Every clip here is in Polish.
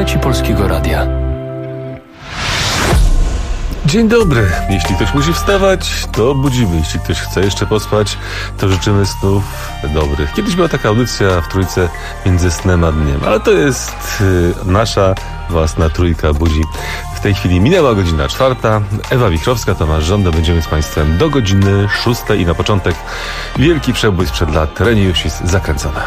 Trzeci Polskiego Radia. Dzień dobry. Jeśli ktoś musi wstawać, to budzimy. Jeśli ktoś chce jeszcze pospać, to życzymy snów dobrych. Kiedyś była taka audycja w Trójce między snem a dniem, ale to jest nasza własna Trójka budzi. W tej chwili minęła godzina 4. Ewa Wichrowska, Tomasz Żąda. Będziemy z Państwem do godziny 6 i na początek wielki przebój sprzed lat. Reni Jusis, Zakręcona.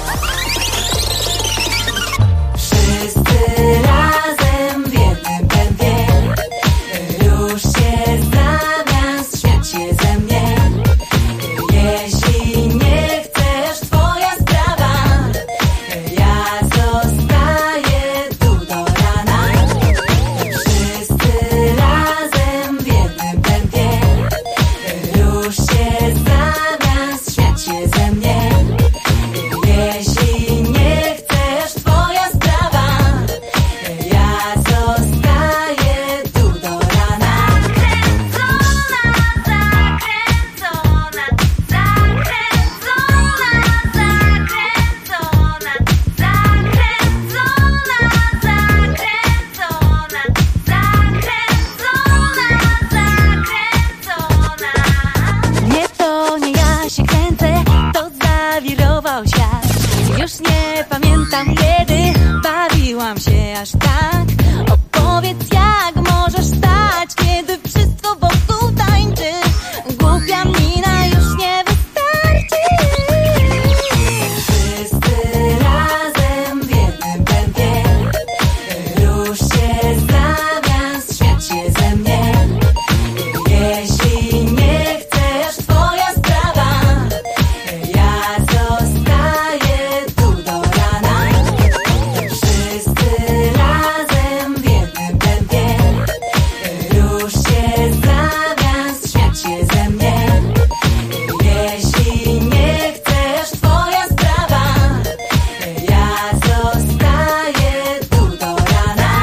Już nie pamiętam, kiedy bawiłam się aż tak. Opowiedz, jak możesz stać, kiedy wszystko wokół tańczy. Głupia mina już nie wystarczy. Wszyscy razem w jednym tempie. Rusz się zamiast śmiać się ze mnie. Jeśli nie chcesz, twoja sprawa. Ja zostaję tu do rana. Wszyscy razem w jednym tempie. Rusz się zamiast śmiać się ze mnie. Jeśli nie chcesz, twoja sprawa. Ja zostaję tu do rana.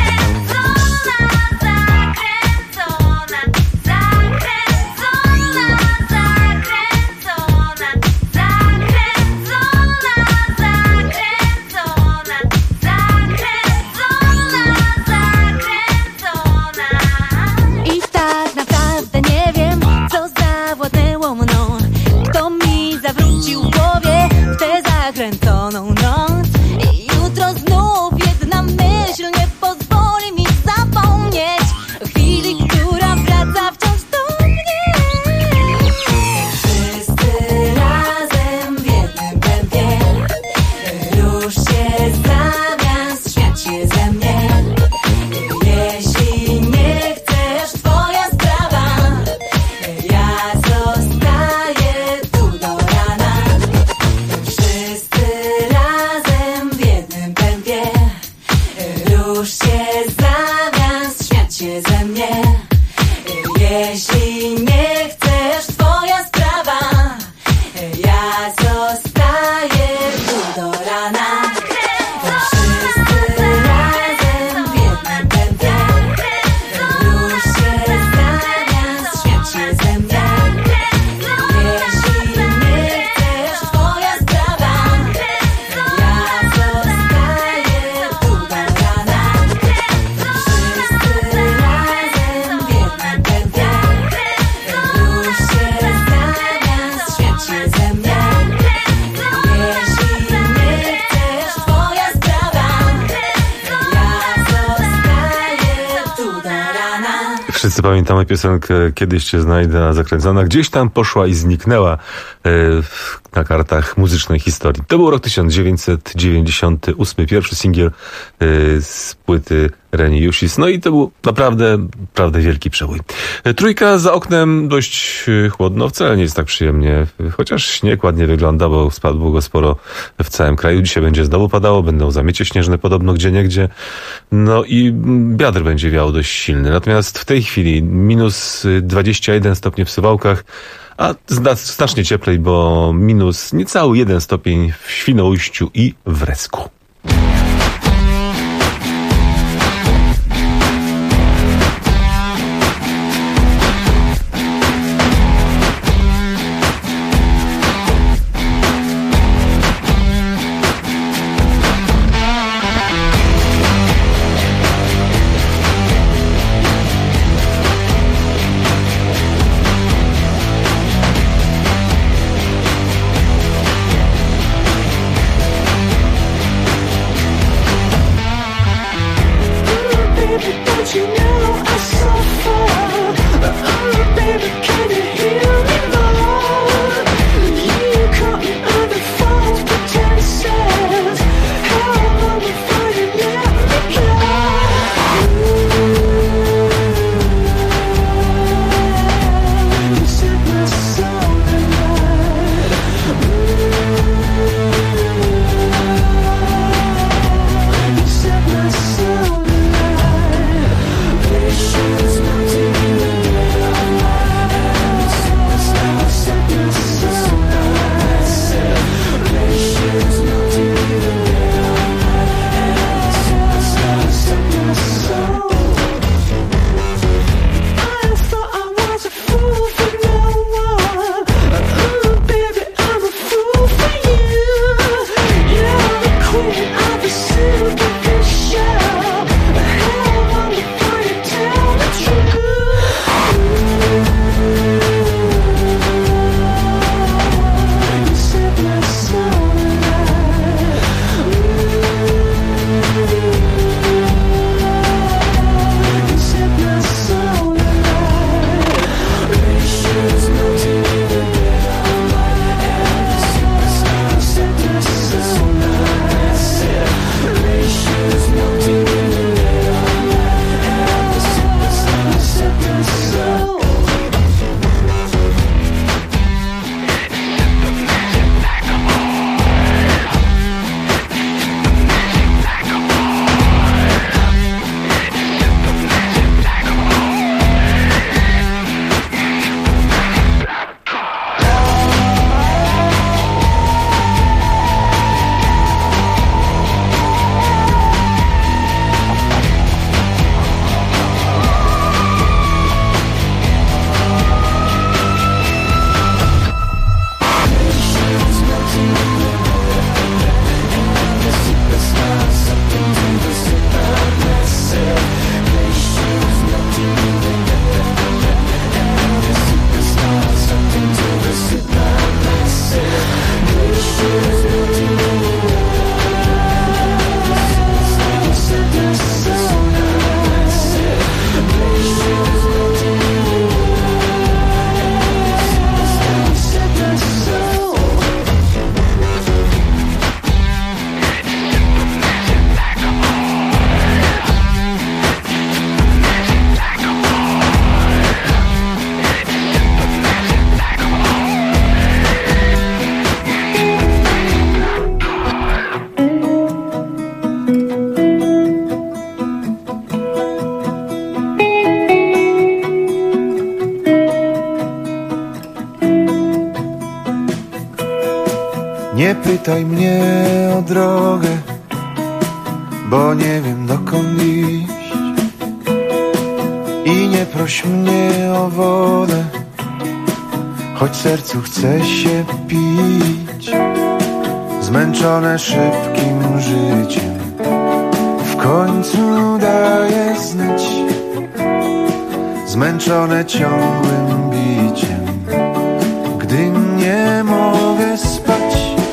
I tak naprawdę nie wiem, co zawładnęło mną. Kto mi zawrócił w głowie w tę zakręconą noc. I jutro znów jedna myśl nie pozwoli mi zapomnieć chwili, która wraca wciąż do mnie. Wszyscy razem w jednym tempie. Rusz się zamiast śmiać się ze mnie. Jeśli nie chcesz, twoja sprawa. Ja zostaję tu do rana. Wszyscy razem w jednym tempie. Rusz się zamiast śmiać się ze mnie. Jeśli nie chcesz, twoja sprawa. Ja zostaję tu do rana. Wszyscy razem w jednym tempie. Rusz się zamiast śmiać się ze mnie. Jeśli nie chcesz, twoja sprawa. Ja zostaję tu do rana. Wszyscy razem w jednym tempie. Rusz się zamiast śmiać się ze mnie. Jeśli nie chcesz, twoja sprawa. Ja zostaję tu do rana. Wszyscy pamiętamy piosenkę Kiedyś cię znajdę, Zakręcona. Gdzieś tam poszła i zniknęła na kartach muzycznej historii. To był rok 1998, pierwszy singiel z płyty Reni Jusis. No i to był naprawdę wielki przebój. Trójka, za oknem dość chłodno, wcale nie jest tak przyjemnie, chociaż śnieg ładnie wygląda, bo spadło go sporo w całym kraju. Dzisiaj będzie znowu padało, będą zamiecie śnieżne podobno gdzieniegdzie. No i wiatr będzie wiał dość silny. Natomiast w tej chwili minus 21 stopni w Suwałkach, a znacznie cieplej, bo minus niecały 1 stopień w Świnoujściu i w Resku. Nie pytaj mnie o drogę, bo nie wiem dokąd iść. I nie proś mnie o wodę, choć sercu chce się pić. Zmęczone szybkim życiem w końcu daje znać. Zmęczone ciągłym biciem, gdy nie mogę spać.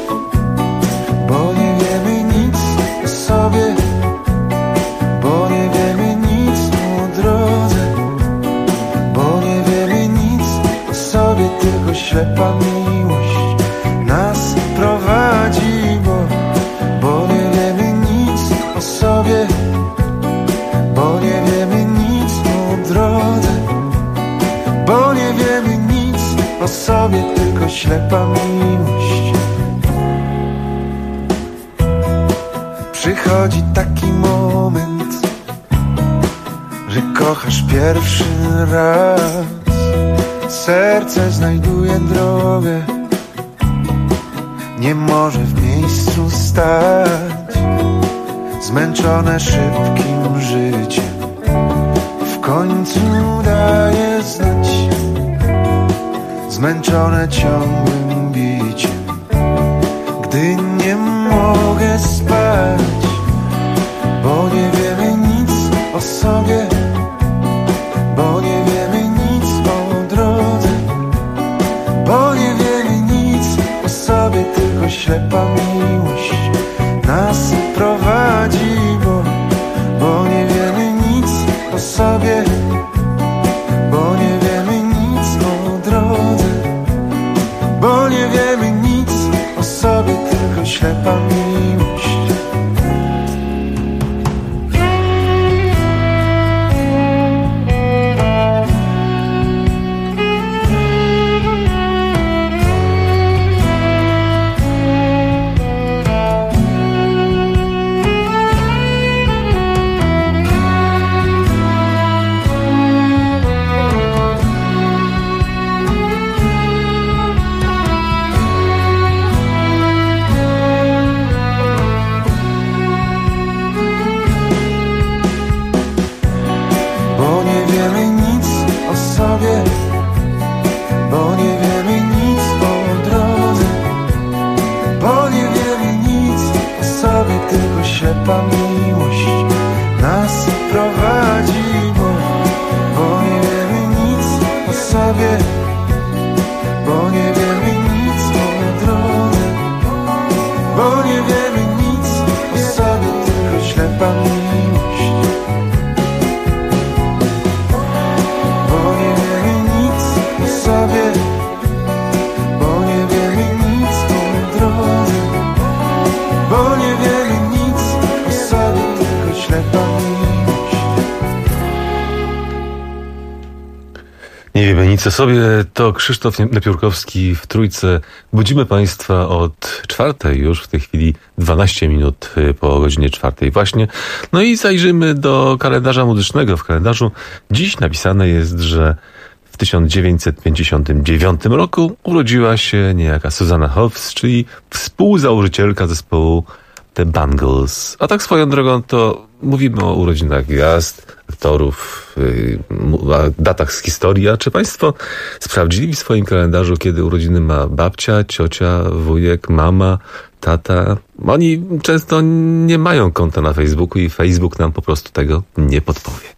Bo nie wiemy nic o sobie, bo nie wiemy nic o drodze, bo nie wiemy nic o sobie, tylko ślepa miłość nas prowadzi. Bo nie wiemy nic o sobie, bo nie wiemy nic o drodze, bo nie wiemy nic o sobie, tylko ślepa miłość. Przychodzi taki moment, że kochasz pierwszy raz. Serce znajduje drogę, nie może w miejscu stać. Zmęczone szybkim życiem w końcu daje znać. Zmęczone ciągłym biciem, gdy nie mogę spać. Bo nie wiemy nic o sobie, bo nie wiemy nic o drodze, bo nie wiemy nic o sobie, tylko ślepa miłość nas prowadzi. Bo nie wiemy nic o sobie, bo nie wiemy nic o drodze, bo nie wiemy nic o sobie, tylko ślepa miłość. Ślepa miłość nas prowadzi. Bo nie wiemy nic o sobie, bo nie wiemy nic o drodze, bo nie wiemy nic o sobie, tylko ślepa miłość. Bo nie wiemy nic o sobie, Myślę sobie, to Krzysztof Napiórkowski w Trójce. Budzimy Państwa od 4:00 już, w tej chwili 12 minut po godzinie 4:00 właśnie. No i zajrzymy do kalendarza muzycznego. W kalendarzu dziś napisane jest, że w 1959 roku urodziła się niejaka Susanna Hoffs, czyli współzałożycielka zespołu The Bangles. A tak swoją drogą to mówimy o urodzinach gwiazd, aktorów, datach z historii. A czy Państwo sprawdzili w swoim kalendarzu, kiedy urodziny ma babcia, ciocia, wujek, mama, tata? Oni często nie mają konta na Facebooku i Facebook nam po prostu tego nie podpowie.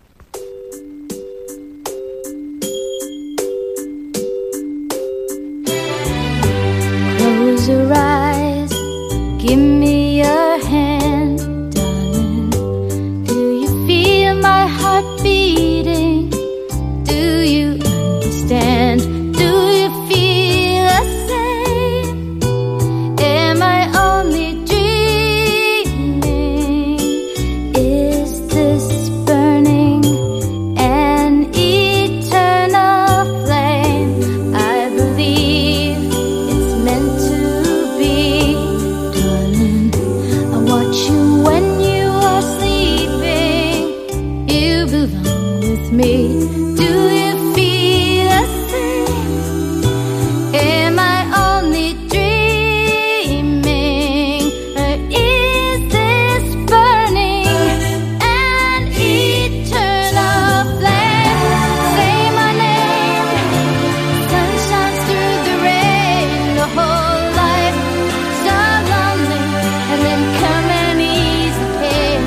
Close your eyes, give me your hand, darling. Do you feel my heart beating? Do you understand? Do you feel the same? Am I only dreaming? Is this burning an eternal flame? I believe it's meant to be, darling. I watch you when you are sleeping. You belong with me. Do you feel the same? Am I only dreaming? Or is this burning an eternal flame? Say my name. Sun shines through the rain. The whole life so lonely, and then come and ease the pain.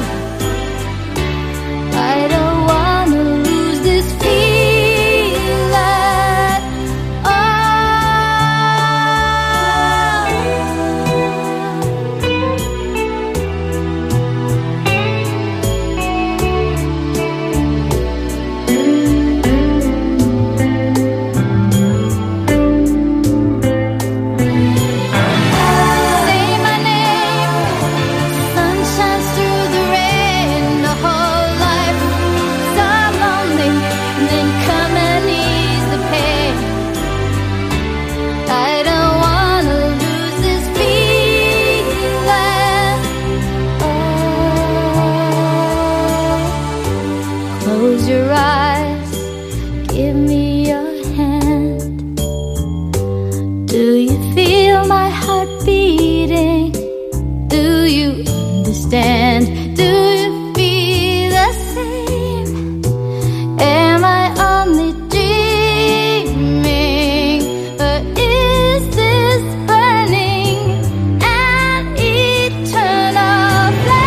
I don't wanna lose this feeling. Oh. Say my name. Sun shines through the rain. The whole life so lonely, and then come and ease the pain. I don't wanna lose this feeling. Oh. Close your eyes, give me your hand. Do you feel my heart beating? Do you understand? Do you feel the same? Am I only dreaming? Or is this burning an eternal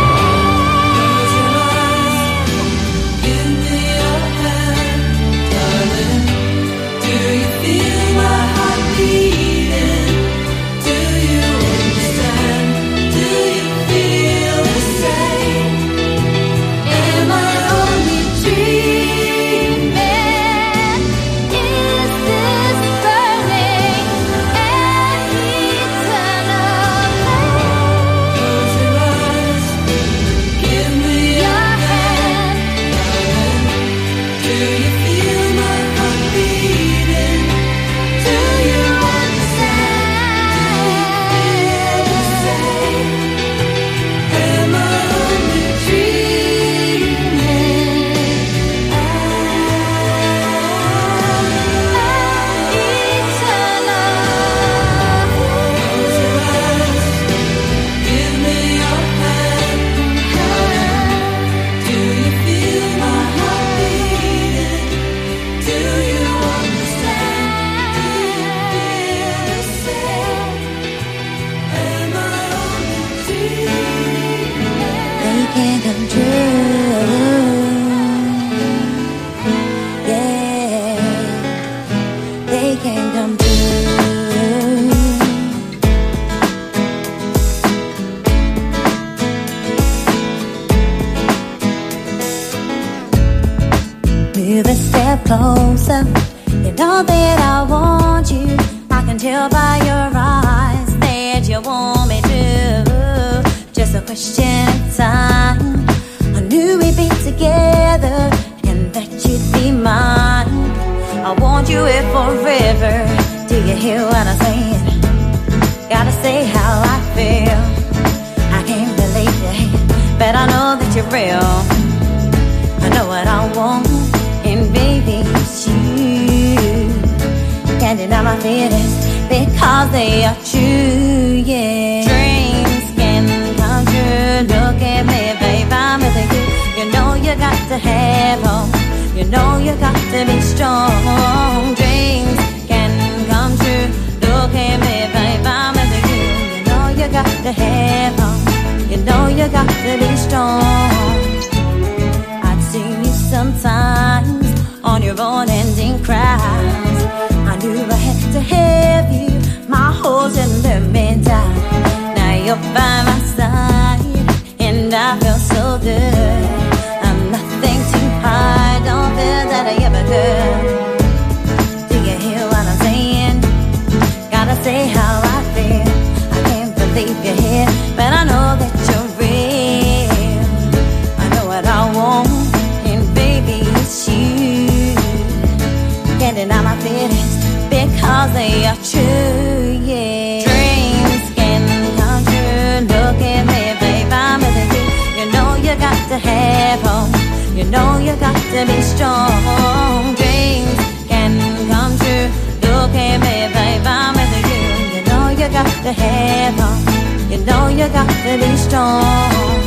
flame? Give me your hand, darling. Do you feel my heart beating? Do you understand? Do you feel the same? Am I only dreaming? Is this burning an eternal flame? Close your eyes, give me your hand, darling. Do you feel my heart beating? Do you understand? The same. Am I only dreaming? Give me your hand, do you feel my heart beating? Do you understand? Do you feel the same? Am I only dreaming? They can come true. Yeah, they can come true. Move a step closer. You know that I want you. I can tell by your eyes that you want me to. Just a question of time. I knew we'd be together and that you'd be mine. I want you here for river. Do you hear what I'm saying? Gotta say how I feel. I can't believe it, but I know that you're real. I know what I want, and baby, it's you. Can't deny my feelings because they are true, yeah. Dreams can come true. Look at me, babe, I'm with you. You know you got to have hope. You know you got to be strong. Dreams can come true. Look at me, babe, I'm with you. You know you got to have hope. You know you got to be strong. I'd see you sometimes on your unending cries. I knew I had to have you. My heart's in the middle. Now you're by my side, and I feel so good. I'm nothing too hard. Don't feel that I ever could. Do you hear what I'm saying? Gotta say how I feel. I can't believe you're here, but I know that you're real. I know what I want, and baby, it's you. Can't deny my feelings because they are true, yeah. Dreams can come true. Look at me, babe, I'm with you. You know you got to have hope. You know you got to be strong. Dreams can come true. Look at me, babe, I'm with you. You know you got to have hope. You know you got to be strong.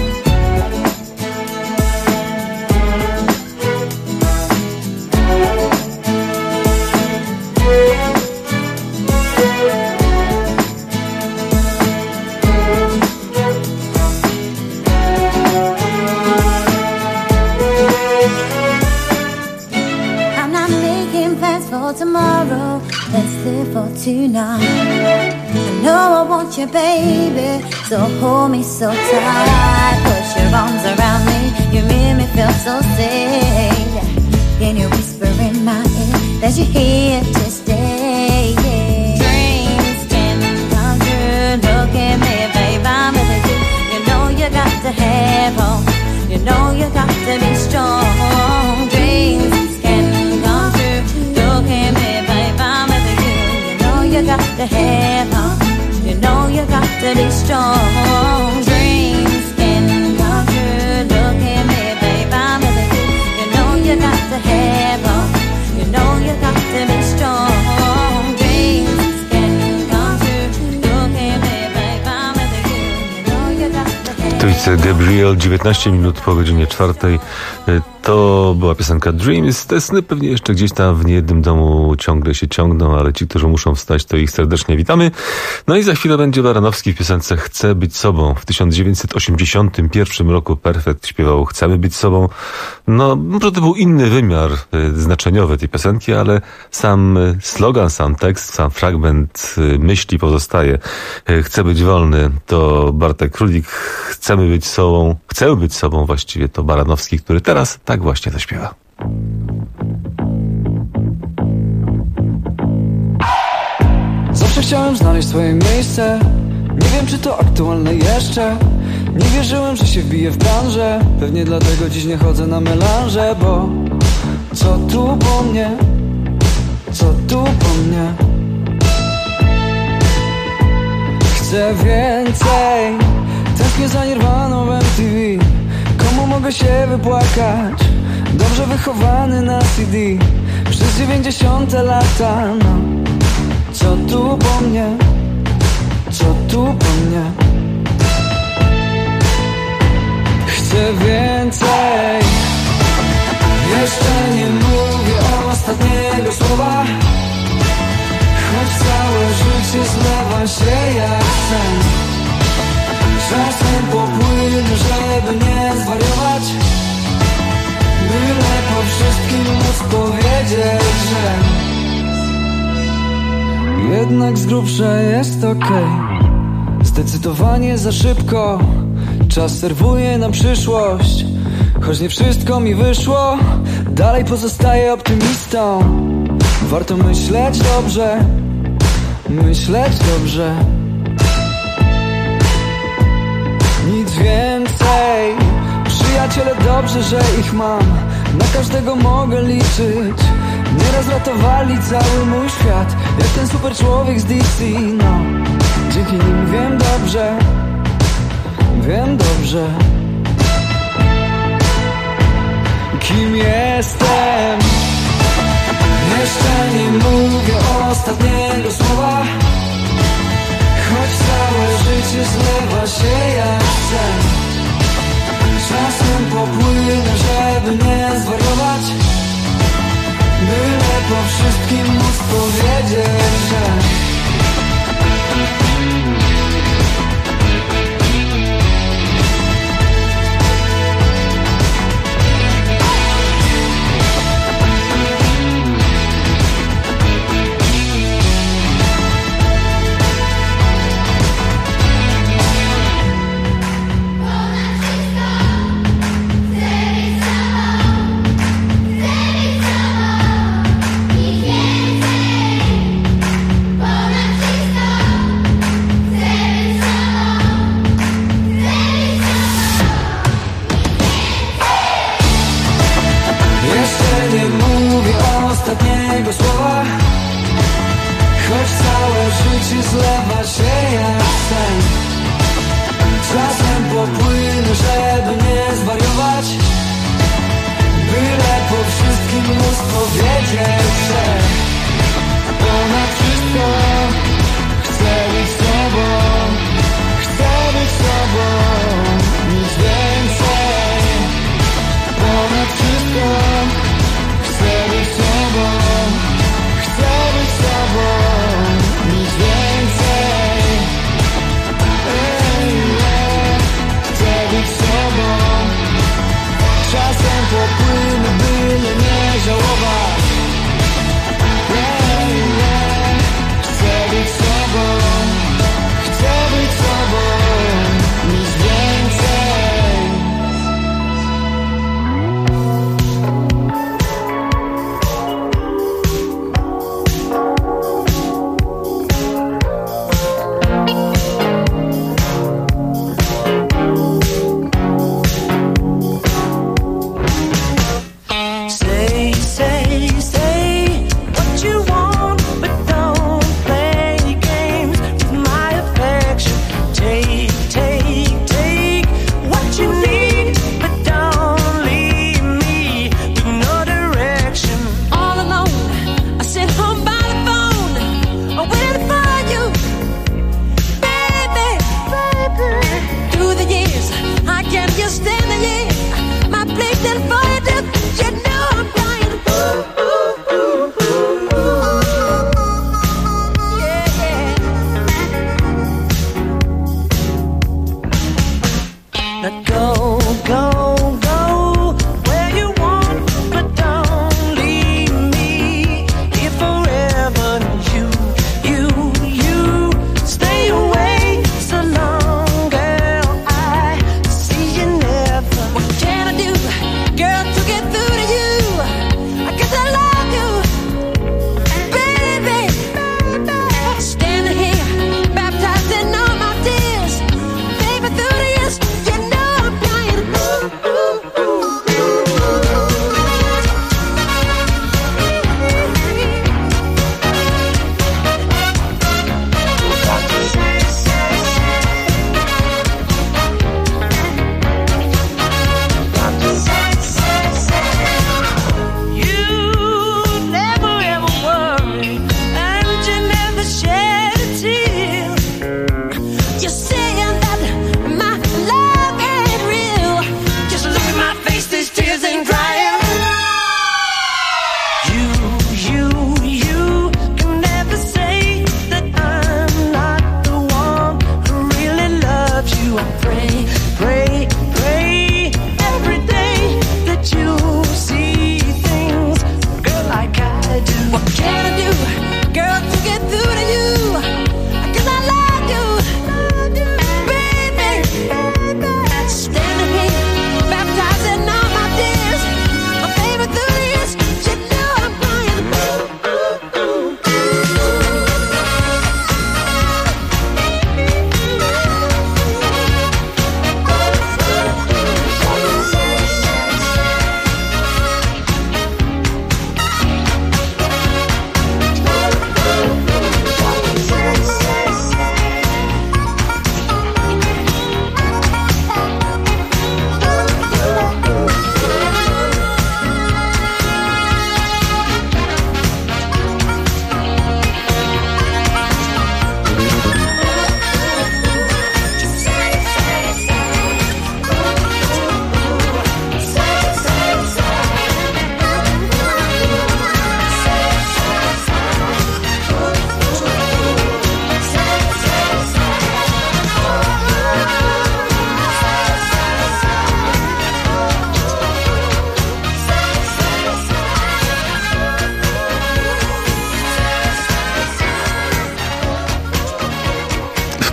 Tomorrow, let's live for tonight. I know I want you, baby, so hold me so tight. Put your arms around me, you make me feel so safe. Can you whisper in my ear that you're here to stay? Yeah. Dreams can come true. Look at me, babe, I'm with you. You know you got to have hope. You know you got to be strong. Dreams can come true. Look at me, babe, I'm with you. You know you got to have hope. You know you got to be strong. Dreams can come true. Look at me, babe, I'm with you. You know you got to have hope. You know you got to be strong. Dreams can come true. Look at me, babe, I'm with you. You know you got to have hope. Tujce Gabriel, 19 minut po godzinie 4. To była piosenka Dreams. Te sny pewnie jeszcze gdzieś tam w niejednym domu ciągle się ciągną, ale ci, którzy muszą wstać, to ich serdecznie witamy. No i za chwilę będzie Baranowski w piosence Chcę być sobą. W 1981 roku Perfekt śpiewał Chcemy być sobą. No, może to był inny wymiar znaczeniowy tej piosenki, ale sam slogan, sam tekst, sam fragment myśli pozostaje. Chcę być wolny to Bartek Królik. Chcemy być sobą właściwie to Baranowski, który teraz tak właśnie zaśpiewa. Zawsze chciałem znaleźć swoje miejsce. Nie wiem, czy to aktualne jeszcze. Nie wierzyłem, że się wbiję w branżę. Pewnie dlatego dziś nie chodzę na melanże. Bo co tu po mnie? Co tu po mnie? Chcę więcej. Tęsknię za Nirwaną w MTV. Komu mogę się wypłakać? Dobrze wychowany na CD. Przez 90 lata, no. Co tu po mnie? Co tu po mnie? Chcę więcej. Jeszcze nie mówię ostatniego słowa. Choć całe życie zlewa się jak sen. Czasem popłynę, żeby nie zwariować. Byle po wszystkim móc powiedzieć, że jednak z grubsza jest okej. Zdecydowanie za szybko. Czas serwuje nam przyszłość. Choć nie wszystko mi wyszło, dalej pozostaję optymistą. Warto myśleć dobrze. Myśleć dobrze. Nic więcej. Przyjaciele, dobrze, że ich mam. Na każdego mogę liczyć. Nie Nieraz ratowali cały mój świat, jak ten super człowiek z DC, no. Dzięki nim wiem dobrze, kim jestem. Jeszcze nie mówię ostatniego słowa, choć całe życie zlewa się jak sen. Czasem popłynę, żeby nie zwariować, byle po wszystkim móc powiedzieć, że ostatniego słowa, choć całe życie zlewa się jak sen. Czasem popłynę, żeby nie zwariować, byle po wszystkim móc powiedzieć, że ponad wszystko chcę być sobą, nic więcej. Ponad wszystko chcę być sobą, nic więcej. Chcę być sobą.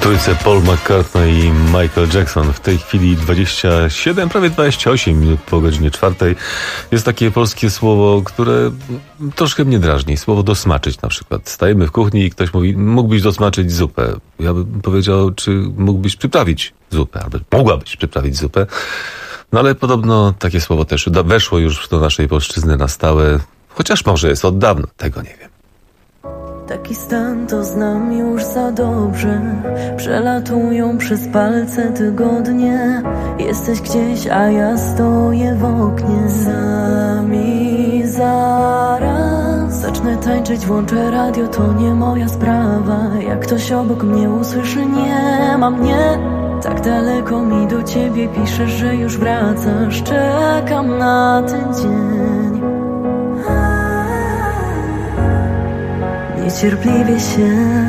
trójce Paul McCartney i Michael Jackson. W tej chwili 27, prawie 28 minut po godzinie 4. Jest takie polskie słowo, które troszkę mnie drażni. Słowo dosmaczyć na przykład. Stajemy w kuchni i ktoś mówi, mógłbyś dosmaczyć zupę. Ja bym powiedział, czy mógłbyś przyprawić zupę, albo mogłabyś przyprawić zupę. No ale podobno takie słowo też weszło już do naszej polszczyzny na stałe. Chociaż może jest od dawna, tego nie wiem. Taki stan to znam już za dobrze. Przelatują przez palce tygodnie. Jesteś gdzieś, a ja stoję w oknie. Sami zaraz zacznę tańczyć, włączę radio, to nie moja sprawa. Jak ktoś obok mnie usłyszy, nie ma mnie. Tak daleko mi do ciebie piszesz, że już wracasz. Czekam na ten dzień. Niecierpliwie się.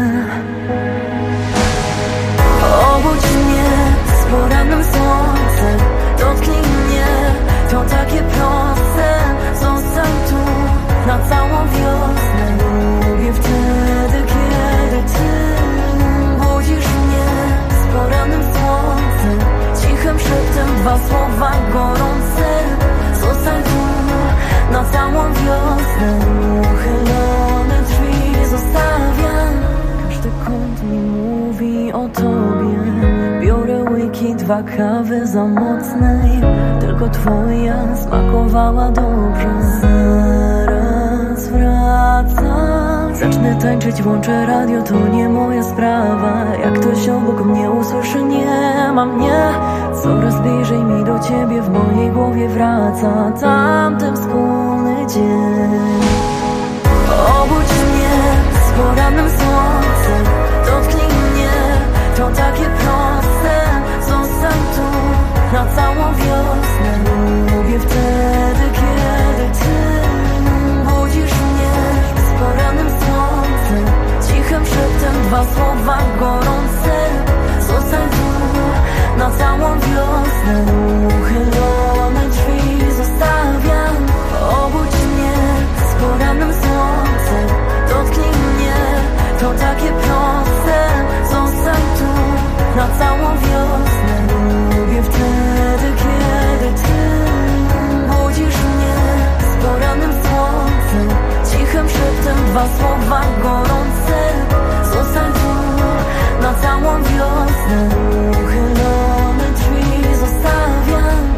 Obudź mnie z porannym słońcem. Dotknij mnie, to takie proste. Zostań tu na całą wiosnę. Lubię wtedy, kiedy ty budzisz mnie z porannym słońcem. Cichym szeptem dwa słowa gorące. Zostań tu na całą wiosnę. Uchylone drzwi zostawiam. Każdy kąt mi mówi o tobie. Biorę łyki, dwa kawy za mocnej. Tylko twoja smakowała dobrze. Zaraz wracam. Zacznę tańczyć, włączę radio, to nie moja sprawa. Jak ktoś obok mnie usłyszy, nie ma mnie. Coraz bliżej mi do ciebie, w mojej głowie wraca tamten wspólny dzień. Obudź mnie z porannym słońcem. Dotknij mnie, to takie proste. Zostań tu na całą wiosnę. Lubię wtedy, kiedy ty budzisz mnie z porannym słońcem. Cichym szeptem dwa słowa gorące. Zostań tu na całą wiosnę. Uchylone drzwi zostawiam. Obudź mnie z porannym słońcem. Dotknij mnie, to takie proste. Zostań tu na całą wiosnę. Lubię wtedy, kiedy ty budzisz mnie z porannym słońcem. Cichym szeptem dwa słowa gorące. Zostań tu na całą wiosnę. Uchylone drzwi zostawiam.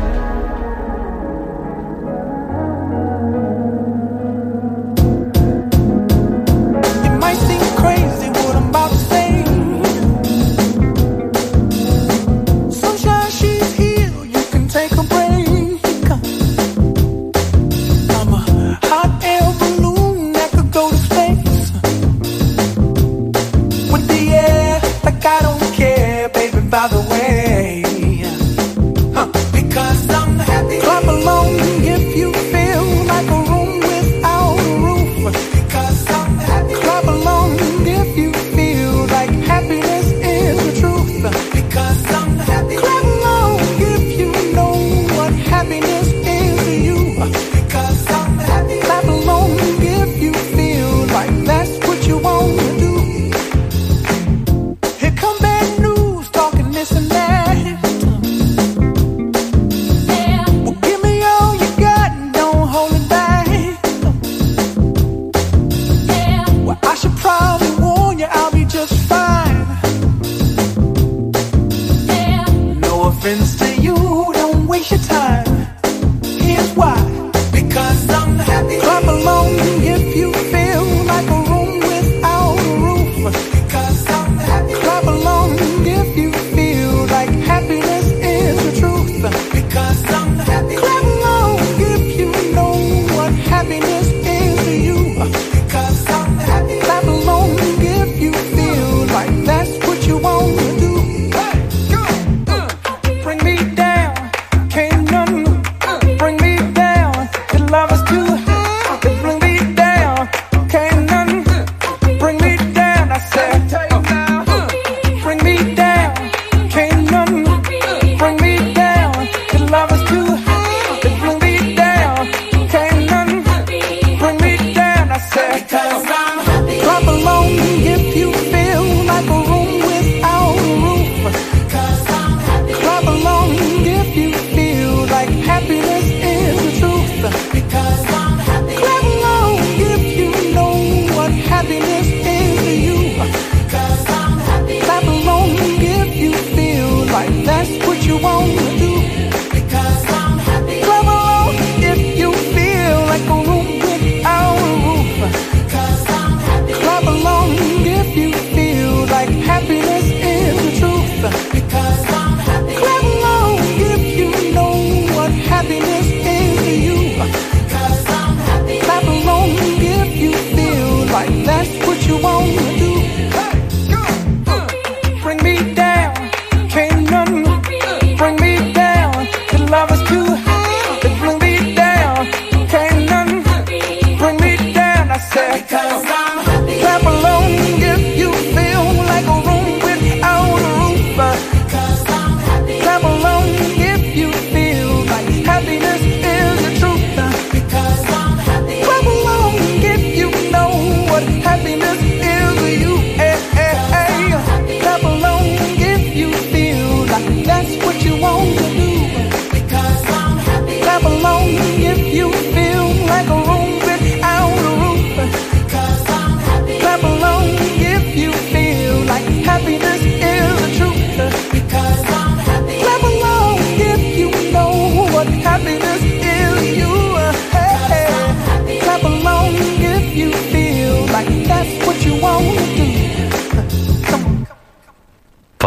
It might seem crazy what I'm about to say. Sunshine, she's here, you can take a break. I'm a hot air balloon that could go to space.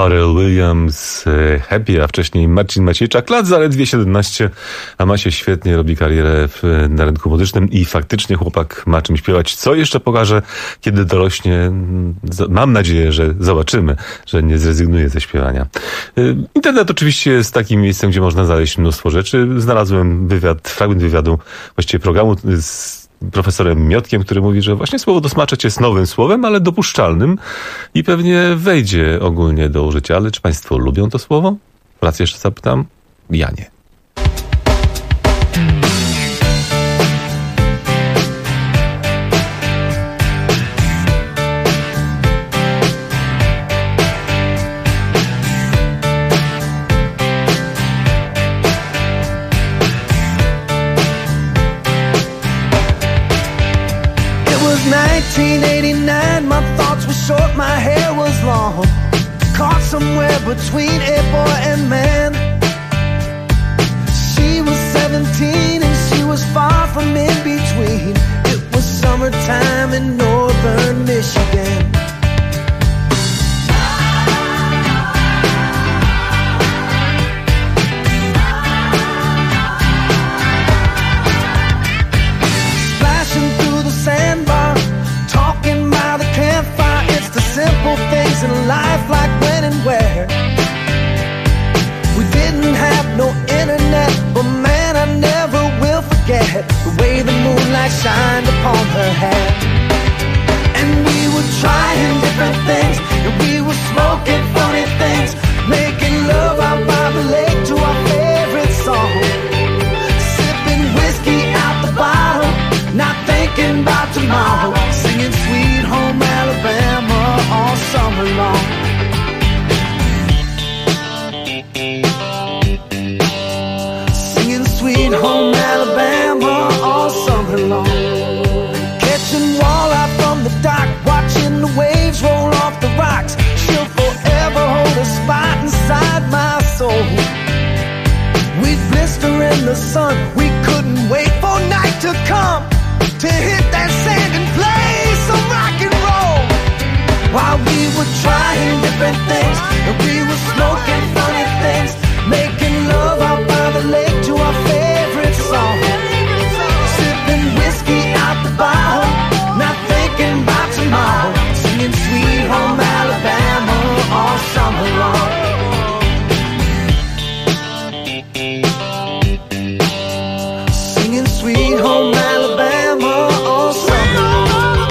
Pharrell Williams, Happy, a wcześniej Marcin Maciejczak, lat zaledwie 17, a ma się świetnie, robi karierę na rynku muzycznym i faktycznie chłopak ma czym śpiewać. Co jeszcze pokaże, kiedy dorośnie? Mam nadzieję, że zobaczymy, że nie zrezygnuje ze śpiewania. Internet oczywiście jest takim miejscem, gdzie można znaleźć mnóstwo rzeczy. Znalazłem fragment wywiadu, właściwie programu z profesorem Miotkiem, który mówi, że właśnie słowo dosmaczać jest nowym słowem, ale dopuszczalnym i pewnie wejdzie ogólnie do użycia. Ale czy państwo lubią to słowo? Raz jeszcze zapytam. Ja nie. It was 1989, my thoughts were short, my hair was long. Caught somewhere between a boy and man. She was 17 and she was far from in between. It was summertime in northern Michigan. Splashing through the sandbar, talking by the campfire. It's the simple things in life, like when and where. We didn't have no internet, but man, I never will forget the way the moonlight shined upon her hair. And we were trying different things, and we were smoking funny things, making love out by the lake to our favorite song. Sipping whiskey out the bottle, not thinking about tomorrow, singing Sweet Home Alabama all summer long. Singing Sweet Home Alabama all summer long. Catching walleye from the dock, watching the waves roll off the rocks. She'll forever hold a spot inside my soul. We'd blister in the sun, we couldn't wait for night to come to hit that sand and play some rock and roll. While we were trying different things, and we were smoking funny things, making love out by the lake to our favorite song. Sipping whiskey out the bottle, not thinking about tomorrow, singing Sweet Home Alabama all summer long. Singing Sweet Home Alabama all summer long.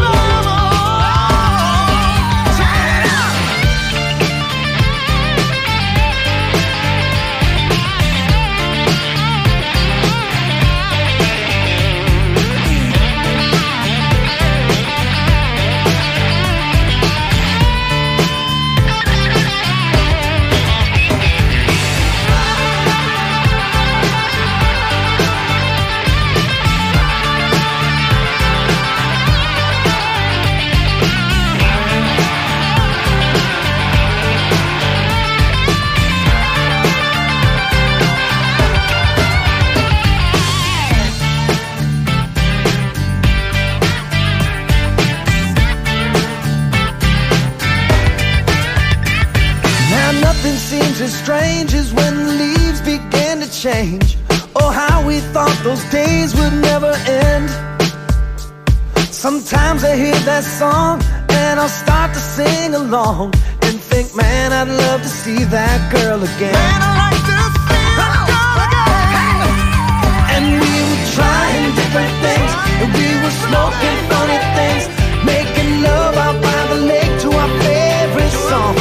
Nothing seems as strange as when the leaves began to change. Oh, how we thought those days would never end. Sometimes I hear that song and I'll start to sing along and think, man, I'd love to see that girl again. Man, I'd like to see that girl again. And we were trying different things, and we were smoking funny things, making love out by the lake to our favorite song.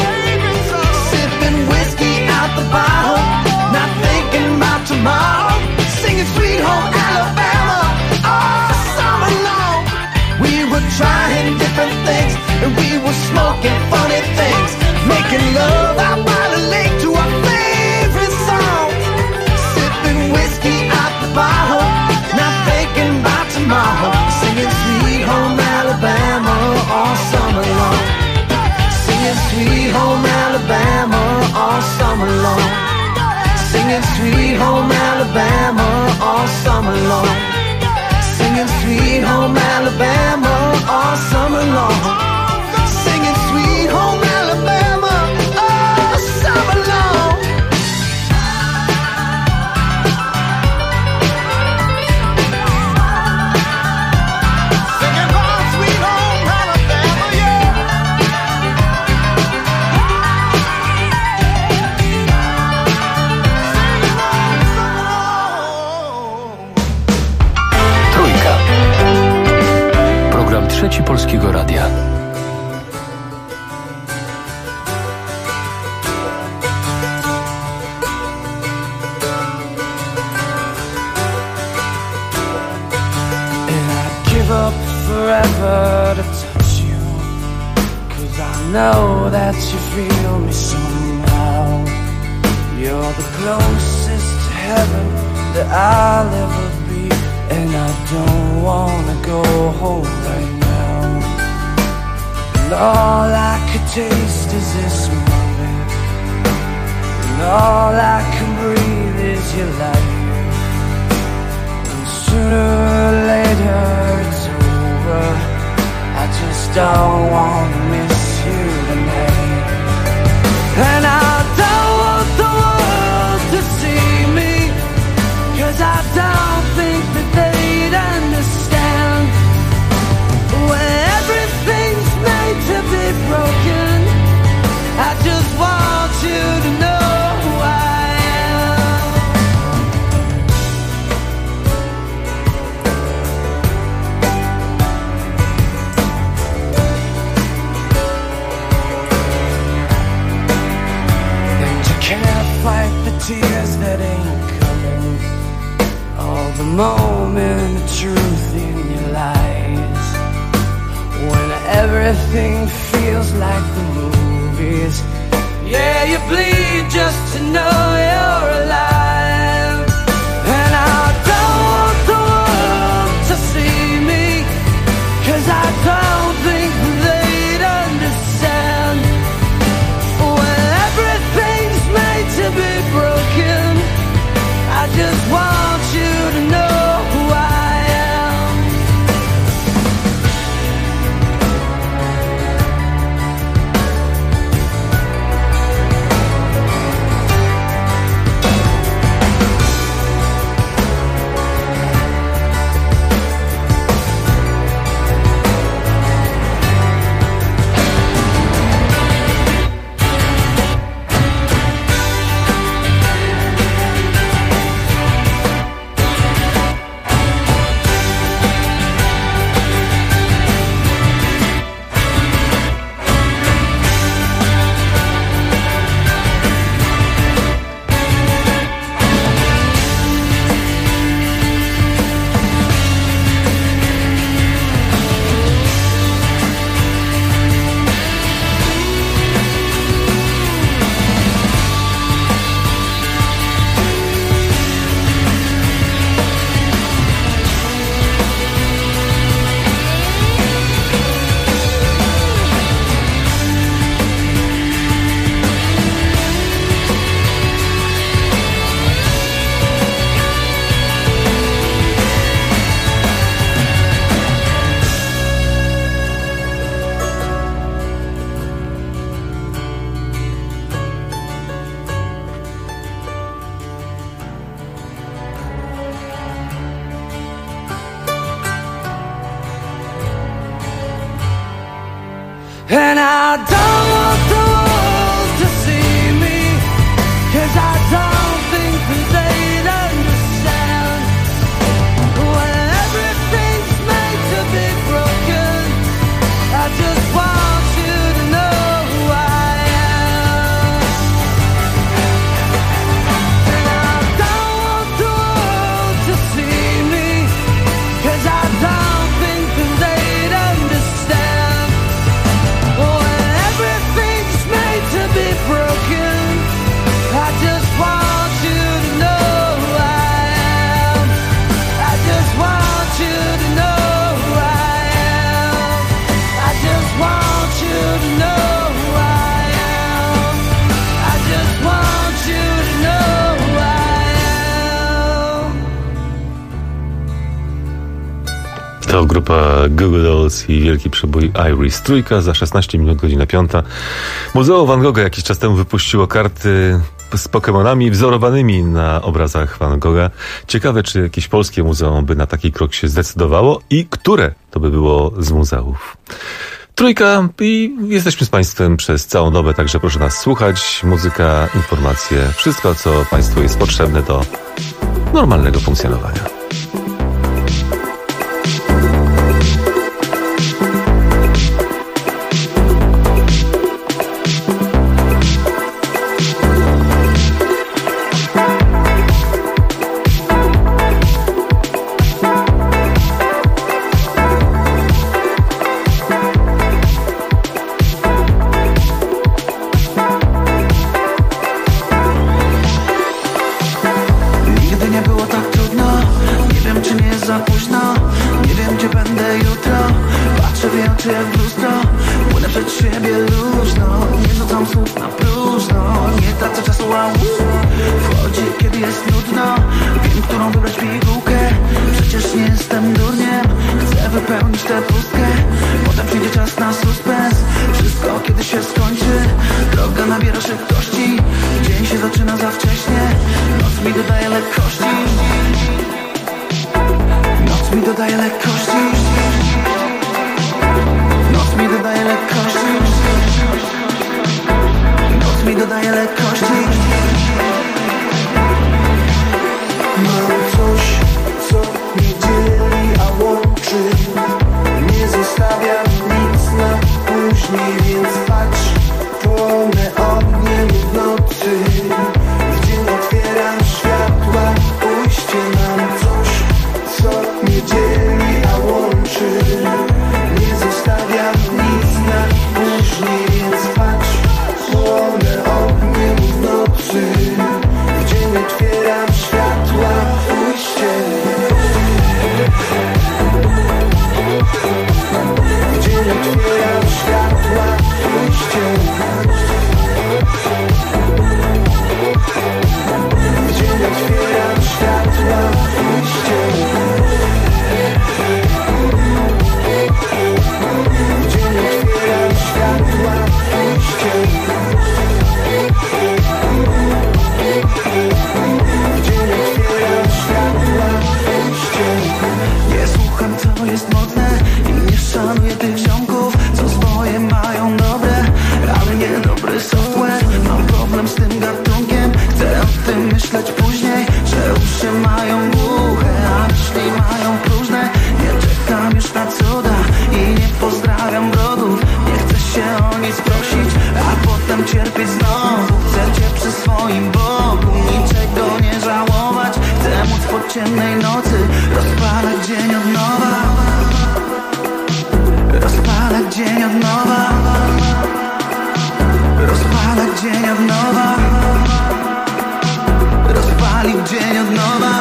The bottle, not thinking about tomorrow, singing Sweet Home Alabama all summer long. We were trying different things, and we were smoking funny things, making love out by the lake to our favorite song. Sipping whiskey out the bottle, not thinking about tomorrow, singing Sweet Home Alabama all summer long. Singing Sweet Home Alabama all summer long. Singing Sweet Home Alabama all summer long. Singing Sweet Home Alabama all summer long. Singing Sweet Home Alabama all ever to touch you, 'cause I know that you feel me somehow. You're the closest to heaven that I'll ever be, and I don't wanna go home right now. And all I could taste is this moment, and all I can breathe is your light. And sooner or later it's over, I just don't wanna miss you tonight. And I don't want the world to see me, 'cause I don't think that they'd understand. When everything's made to be broken, I just want you to know who I am. And you can't fight the tears that ain't coming, all the moment of truth in your lies. When everything feels like the movies, yeah, you bleed just to know you're alive. And I don't want the world to see me, 'cause I don't think they'd understand. When everything's made to be broken, I just want you to know who I am. And I don't want the world to see me, 'cause I don't think that they'd understand. When everything's made to be broken, I just want you to know who I am. And I don't want the world to see me, 'cause I don't think that they'd understand. When everything's made to be broken, I just want you to know who I am. I just want you to know who I am. I just want you to know who I am. I just want you to know who I am. To grupa Google Dolls i wielki przebój Iris. Trójka za 16 minut, godzina 5. Muzeum Van Gogha jakiś czas temu wypuściło karty z Pokemonami wzorowanymi na obrazach Van Gogha. Ciekawe, czy jakieś polskie muzeum by na taki krok się zdecydowało i które to by było z muzeów. Trójka i jesteśmy z Państwem przez całą dobę, także proszę nas słuchać. Muzyka, informacje, wszystko, co Państwu jest potrzebne do normalnego funkcjonowania. tę pustkę. Potem przyjdzie czas na suspens. Wszystko kiedy się skończy, droga nabiera szybkości. Dzień się zaczyna za wcześnie. Noc mi dodaje lekkości. Noc mi dodaje lekkości. Noc mi dodaje lekkości. Noc mi dodaje lekkości. Mam coś, co mnie dzieli, a łączy. Nie zostawiam nic na później, więc patrz, płonę ogniem w nocy. W dzień otwieram światła, ujście. Mam coś, co mnie dzieli, a łączy. Nie zostawiam nic na później, więc patrz, płonę ogniem w nocy. W dzień otwieram światła, ujście. W dzień otwieram światła, ujście. W dzień otwieram światła, ujście. W dzień otwieram światła, ujście. W dzień otwieram światła, ujście. Nie słucham co jest modne i nie szanuję tych ziomków, co swoje mają dobre, ale nie dobry software. Mam problem z tym gatunkiem, chcę o tym myśleć później. Że uszy mają głuche, a myśli mają próżne. Nie czekam już na cuda i nie pozdrawiam brodów. Nie chcę się o nic prosić, a potem cierpieć znowu. Chcę cię przy swoim boku, niczego nie żałować. Chcę móc po ciemnej nocy rozpalać dzień od nowa. Rozpalać dzień od nowa. Rozpalać dzień od nowa. Rozpalić dzień od nowa.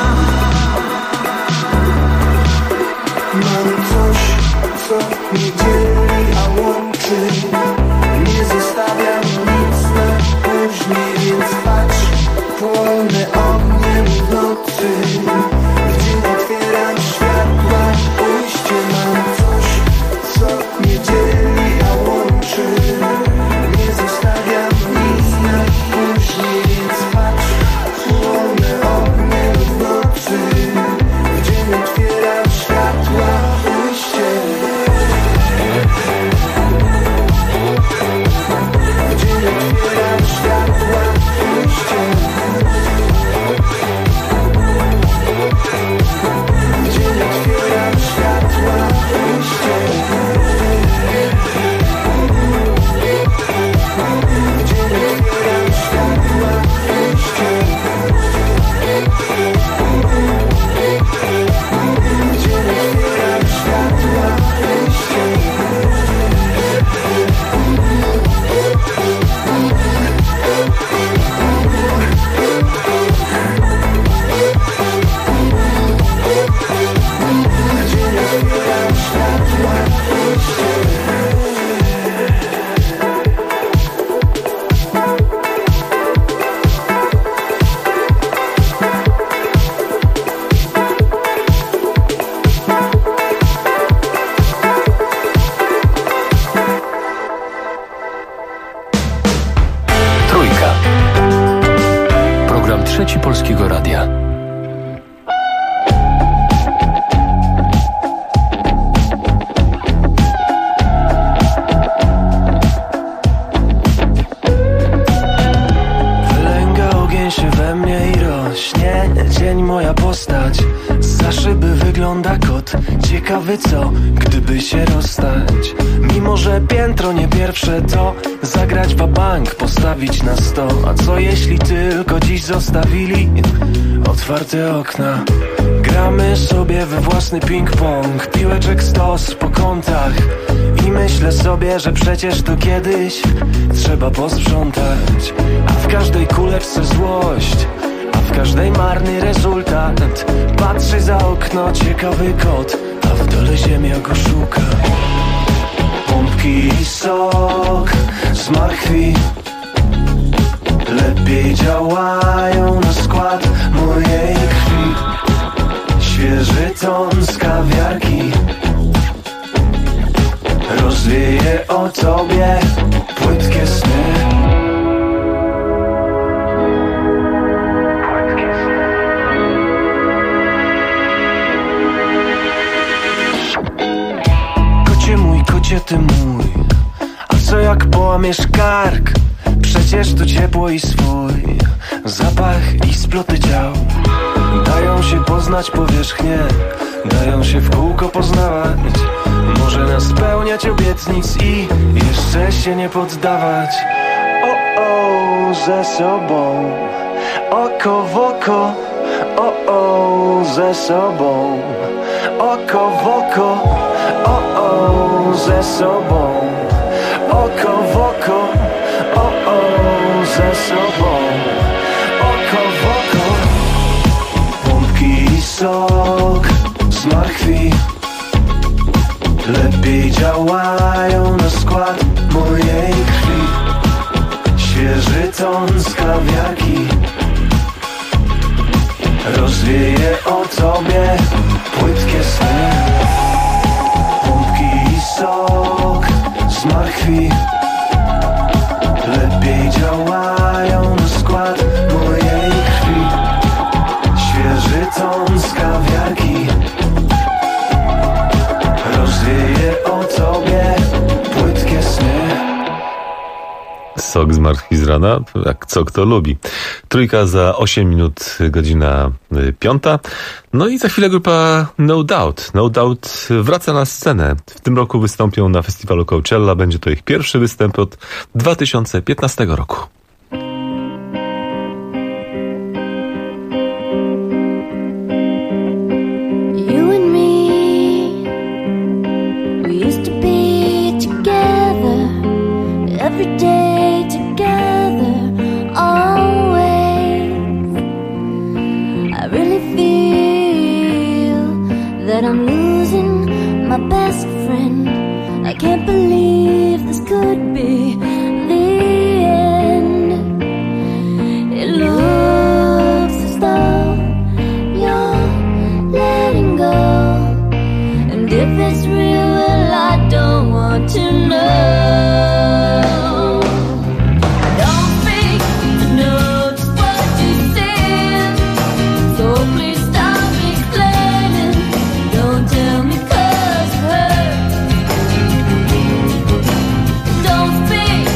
Mam coś, co mnie dzieli, a łączy. Nie zostawiam nic na później, więc patrz, płonę ogniem w nocy. W dzień otwieram światła, ujście. Mam coś, co mnie dzieli, a łączy. Nie zostawiam nic na później, więc patrz, płonę ogniem w nocy. W dzień otwieram światła, ujście. W dzień otwieram światła, ujście. W dzień otwieram światła, ujście. W dzień otwieram światła, ujście. W dzień otwieram światła, ujście. Trójka. Program Trzeci Polskiego Radia. Wylęga ogień się we mnie i rośnie dzień moja postać. Za szyby wygląda kot. Ciekawy co, gdyby się rozstać. Mimo że piętro nie pierwsze, to zagrać wabank, postawić na 100. A co jeśli tylko dziś zostawili otwarte okna? Gramy sobie we własny ping-pong, piłeczek stos po kątach. I myślę sobie, że przecież to kiedyś trzeba posprzątać. A w każdej kuleczce złość, a w każdej marny rezultat. Patrzy za okno ciekawy kot, a w dole ziemia go szuka. Pompki i sok z marchwi lepiej działają na skład mojej krwi. Świeży ton z kawiarki będzie mój. A co jak połamiesz kark? Przecież tu ciepło i swój zapach i sploty ciał dają się poznać powierzchnie, dają się w kółko poznawać. Może nas spełniać obietnic i jeszcze się nie poddawać. O, ze sobą, oko w oko. O, ze sobą, oko w oko. O, ze sobą, oko w oko. O, ze sobą, oko w oko. Pompki i sok z marchwi lepiej działają na skład mojej krwi. Świeży ton z kawiarki rozwieje o tobie płytkie sny. Pompki i sok z marchwi lepiej działają na skład mojej krwi. Świeży ton z kawiarki rozwieje o tobie płytkie sny. Sok z marchwi z rana, jak co kto lubi. Trójka za 8 minut, godzina 5. No i za chwilę grupa No Doubt. No Doubt wraca na scenę. W tym roku wystąpią na festiwalu Coachella. Będzie to ich pierwszy występ od 2015 roku. You and me, we used to be together every day, together always. I really feel that I'm losing my best friend. I can't believe this could be the end. It looks as though you're letting go, and if it's real, well, I don't want to know. Don't think I know just what you said, so please stop explaining. Don't tell me 'cause it hurts. Don't think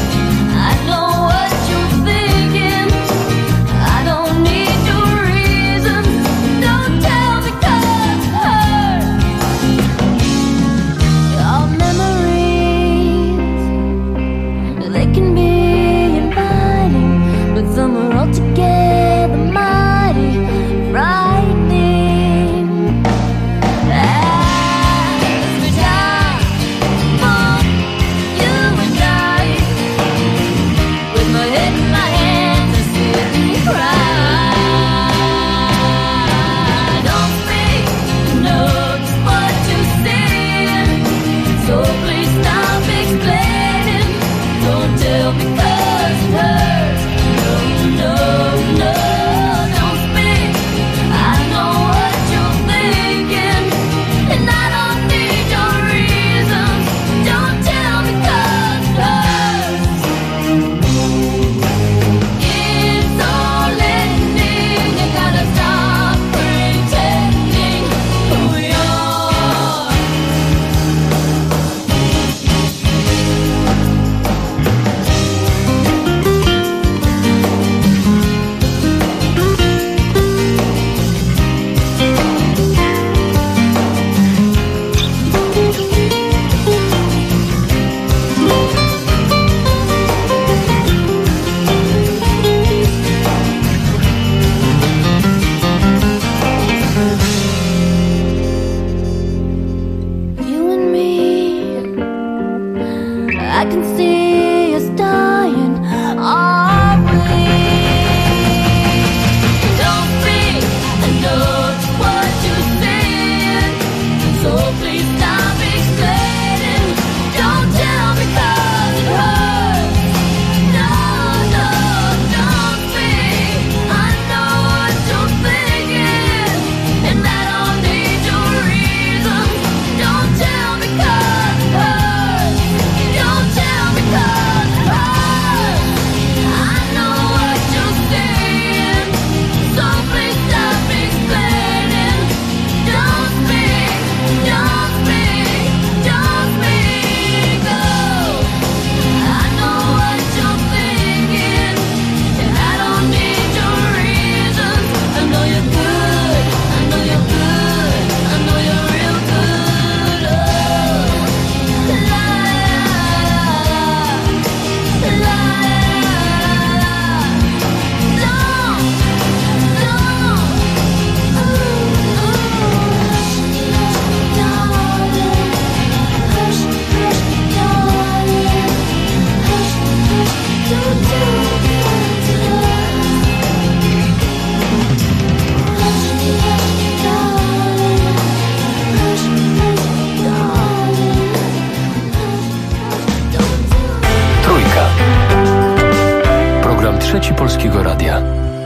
Trzeci Polskiego Radia.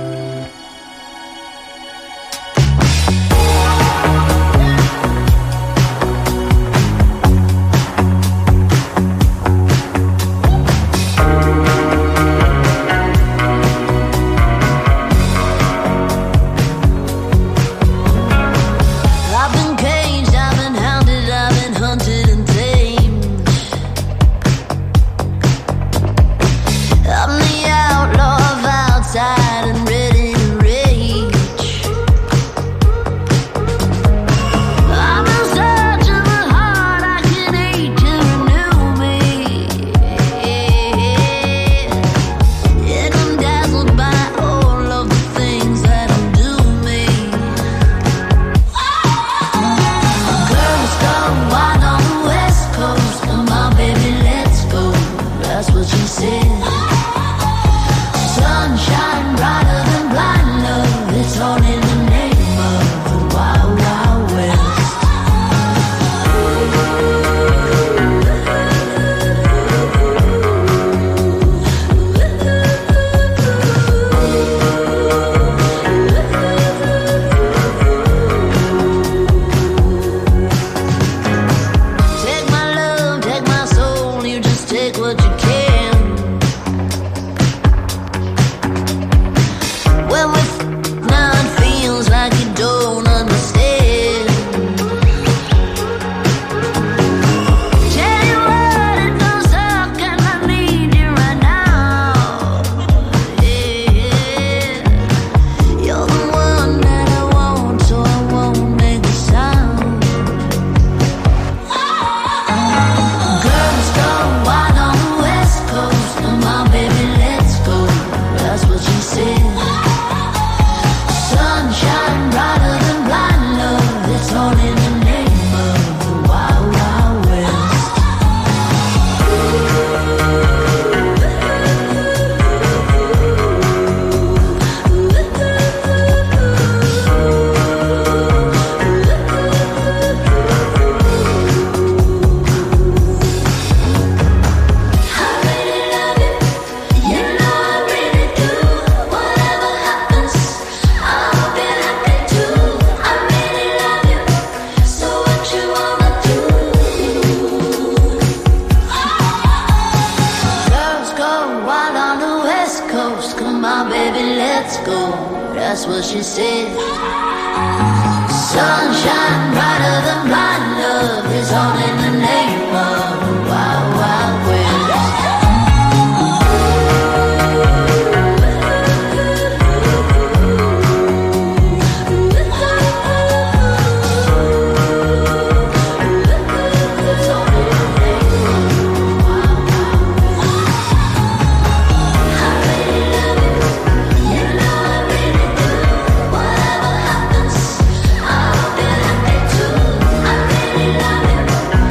That's what she said. Sunshine brighter than blind love is on it.